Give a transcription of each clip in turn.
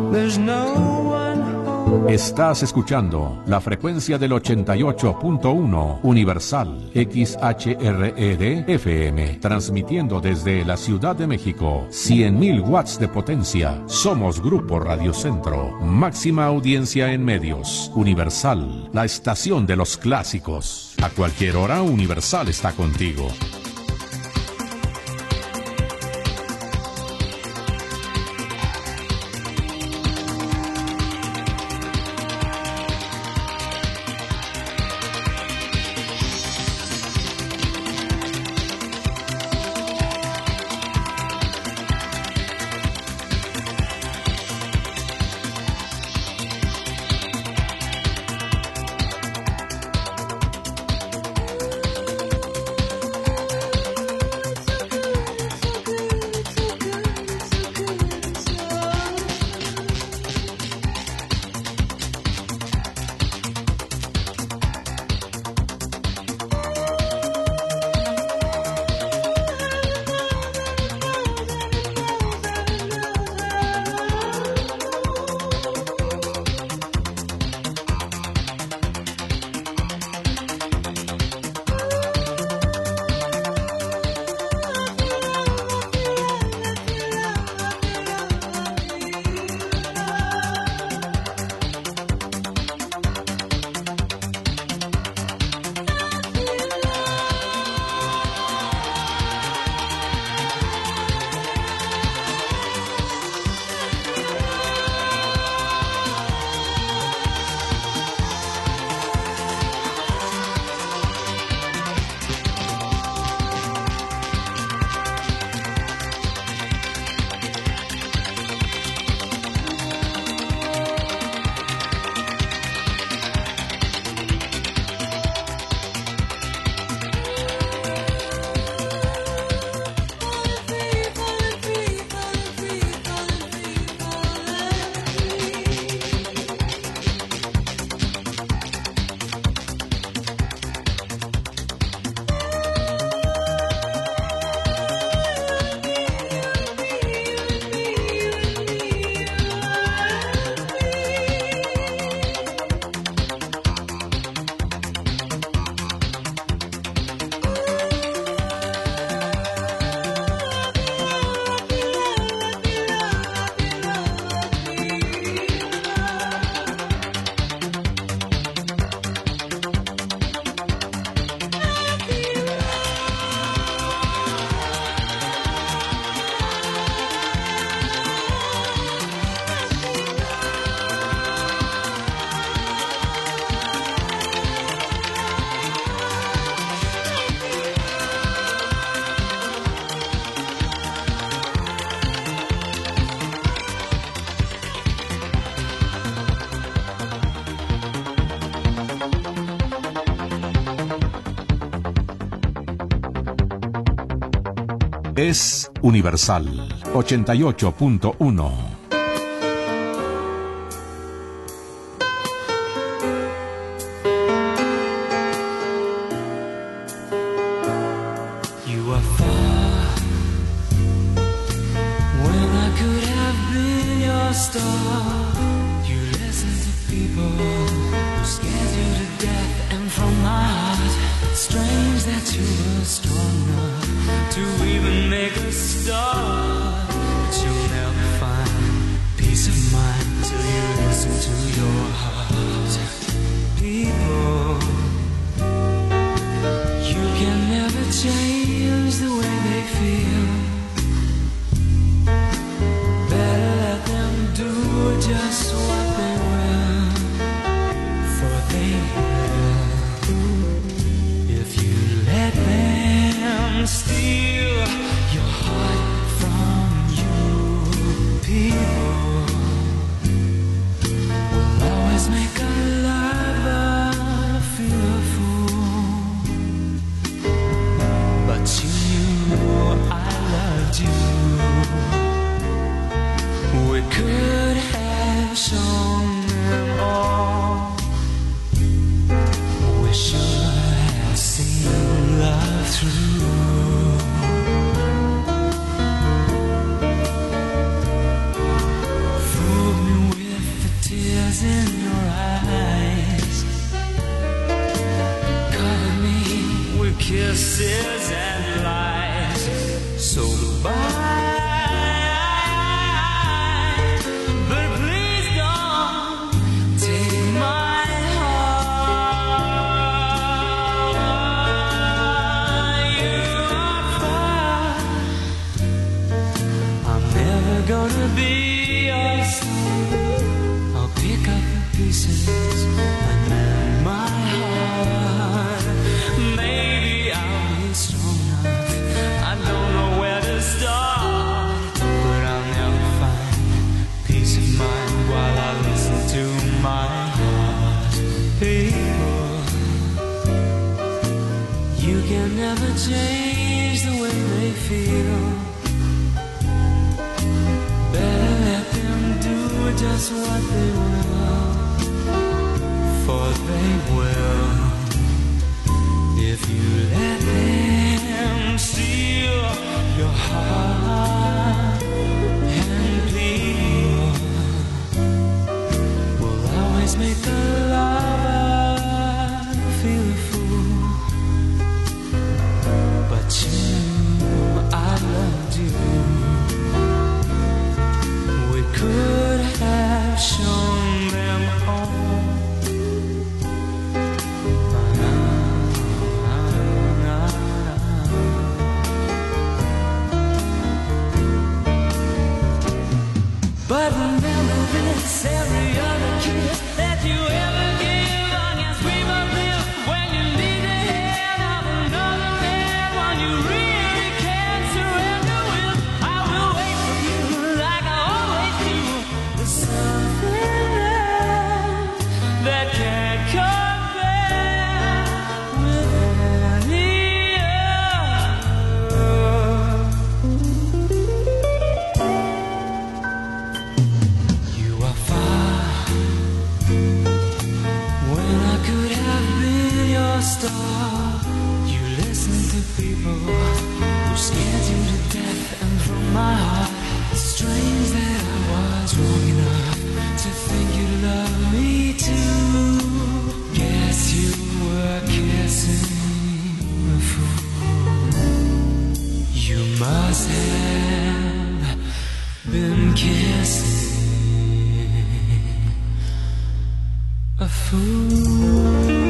There's no one home. Estás escuchando la frecuencia del 88.1 Universal XHRED FM, transmitiendo desde la Ciudad de México, 100.000 watts de potencia. Somos Grupo Radio Centro, máxima audiencia en medios. Universal, la estación de los clásicos. A cualquier hora, Universal está contigo. Es Universal 88.1. Fool me gonna be yours. I'll pick up the pieces and mend my heart. Maybe I'll be strong enough. I don't know where to start, but I'll never find peace of mind while I listen to my heart. People, you can never change the way they feel. Better let them do just what they will, for they will if you let them steal your heart. And people will always make the lover feel a fool, but you, I loved you. We could have shown them all. But remember this, every other kiss that you ever give on your scream of live when you need the hand of another man, when you really can't surrender with. I will wait for you like I always do. There's something that can't compare with any other. You are far when I could have been your star. You listen to people who scared you to death, and from my heart, it's strange that I was wrong enough to think you'd love me too. Guess you were kissing a fool. You must have been kissing a fool.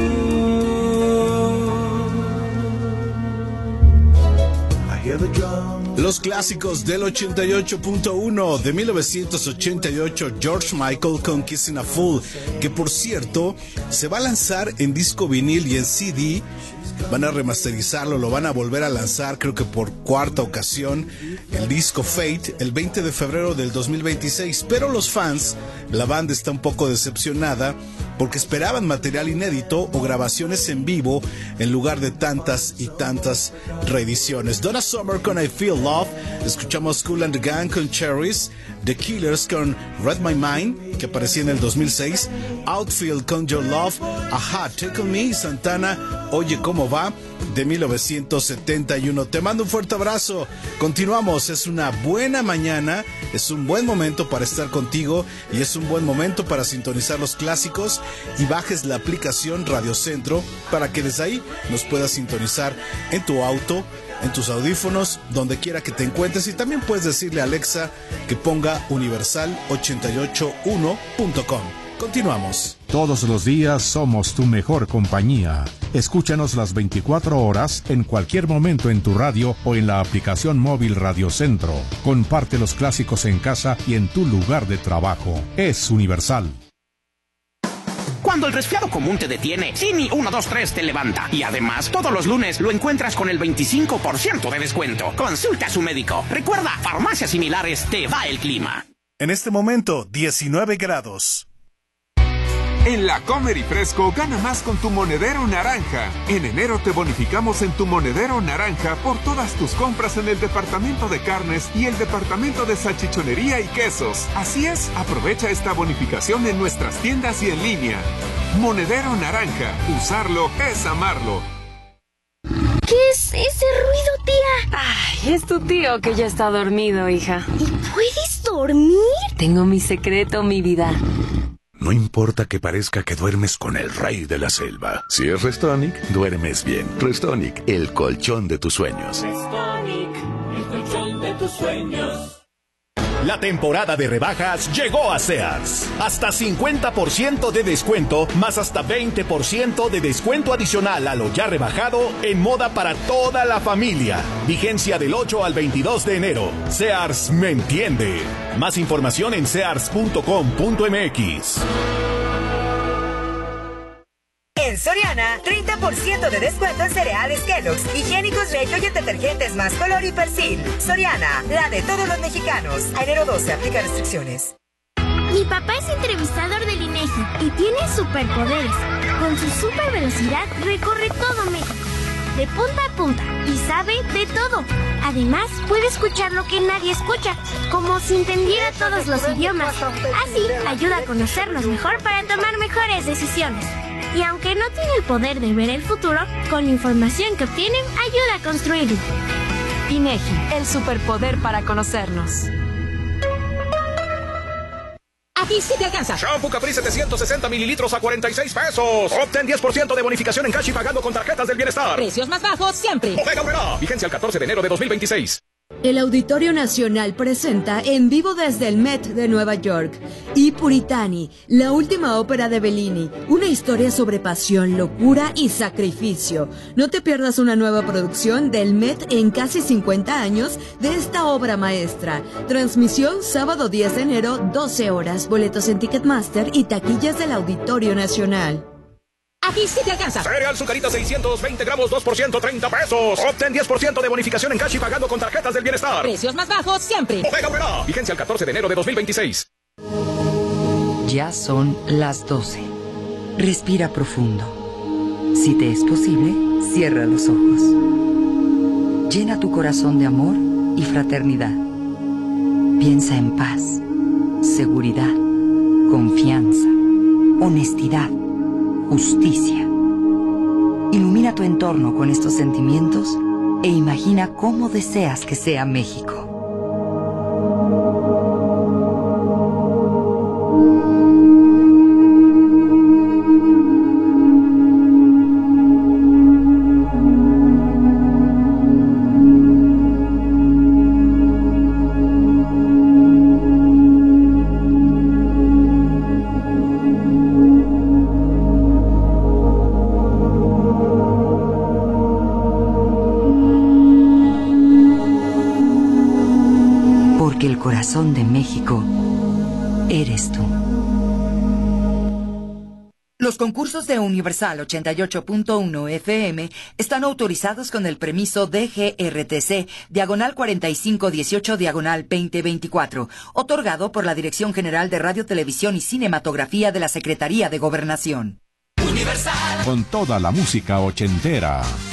I hear the drum. Los clásicos del 88.1 de 1988, George Michael con Kissing a Fool, que por cierto se va a lanzar en disco vinil y en CD. Van a remasterizarlo, lo van a volver a lanzar, creo que por cuarta ocasión, el disco Fate, el 20 de febrero del 2026. Pero los fans, la banda está un poco decepcionada porque esperaban material inédito o grabaciones en vivo en lugar de tantas y tantas reediciones. Donna Summer con I Feel Love, escuchamos Kool and the Gang con Cherries, The Killers con Read My Mind, que aparecía en el 2006, Outfield con Your Love, Aha, Take On Me, Santana, Oye Cómo Va, de 1971. Te mando un fuerte abrazo. Continuamos, es una buena mañana, es un buen momento para estar contigo y es un buen momento para sintonizar los clásicos y bajes la aplicación Radio Centro para que desde ahí nos puedas sintonizar en tu auto, en tus audífonos, donde quiera que te encuentres, y también puedes decirle a Alexa que ponga universal881.com. Continuamos. Todos los días somos tu mejor compañía. Escúchanos las 24 horas, en cualquier momento en tu radio o en la aplicación móvil Radio Centro. Comparte los clásicos en casa y en tu lugar de trabajo. Es Universal. Cuando el resfriado común te detiene, Simi 123 te levanta. Y además, todos los lunes lo encuentras con el 25% de descuento. Consulta a su médico. Recuerda, farmacias similares te va el clima. En este momento, 19 grados. En la Comer y Fresco gana más con tu monedero naranja. En enero te bonificamos en tu monedero naranja por todas tus compras en el departamento de carnes y el departamento de salchichonería y quesos. Así es, aprovecha esta bonificación en nuestras tiendas y en línea. Monedero naranja, usarlo es amarlo. ¿Qué es ese ruido, tía? Ay, es tu tío que ya está dormido, hija. ¿Y puedes dormir? Tengo mi secreto, mi vida. No importa que parezca que duermes con el rey de la selva. Si es Restonic, duermes bien. Restonic, el colchón de tus sueños. Restonic, el colchón de tus sueños. La temporada de rebajas llegó a Sears. Hasta 50% de descuento, más hasta 20% de descuento adicional a lo ya rebajado en moda para toda la familia. Vigencia del 8 al 22 de enero. Sears me entiende. Más información en sears.com.mx. En Soriana, 30% de descuento en cereales Kellogg's, higiénicos Regio y en detergentes Más Color y Persil. Soriana, la de todos los mexicanos. A enero 12, aplica restricciones. Mi papá es entrevistador del INEGI y tiene superpoderes. Con su super velocidad recorre todo México, de punta a punta, y sabe de todo. Además, puede escuchar lo que nadie escucha, como si entendiera todos los idiomas. Así, ayuda a conocernos mejor para tomar mejores decisiones. Y aunque no tiene el poder de ver el futuro, con la información que obtiene, ayuda a construirlo. INEGI, el superpoder para conocernos. Aquí sí te alcanza. Shampoo Capri 760 mililitros a 46 pesos. Obtén 10% de bonificación en cash y pagando con tarjetas del bienestar. Precios más bajos siempre. Bodega Aurrerá. Vigencia el 14 de enero de 2026. El Auditorio Nacional presenta en vivo desde el Met de Nueva York I Puritani, la última ópera de Bellini, una historia sobre pasión, locura y sacrificio. No te pierdas una nueva producción del Met en casi 50 años de esta obra maestra. Transmisión sábado 10 de enero, 12 horas. Boletos en Ticketmaster y taquillas del Auditorio Nacional. Aquí sí te alcanza. Cereal Zucarita 620 gramos, 2%, 30 pesos. Obtén 10% de bonificación en cash y pagando con tarjetas del bienestar. Precios más bajos siempre. Bodega Aurrerá. Vigencia el 14 de enero de 2026. Ya son las 12. Respira profundo. Si te es posible, cierra los ojos. Llena tu corazón de amor y fraternidad. Piensa en paz, seguridad, confianza, honestidad, justicia. Ilumina tu entorno con estos sentimientos e imagina cómo deseas que sea México. Corazón de México, eres tú. Los concursos de Universal 88.1 FM están autorizados con el permiso DGRTC, diagonal 4518, diagonal 2024, otorgado por la Dirección General de Radio, Televisión y Cinematografía de la Secretaría de Gobernación. Universal. Con toda la música ochentera.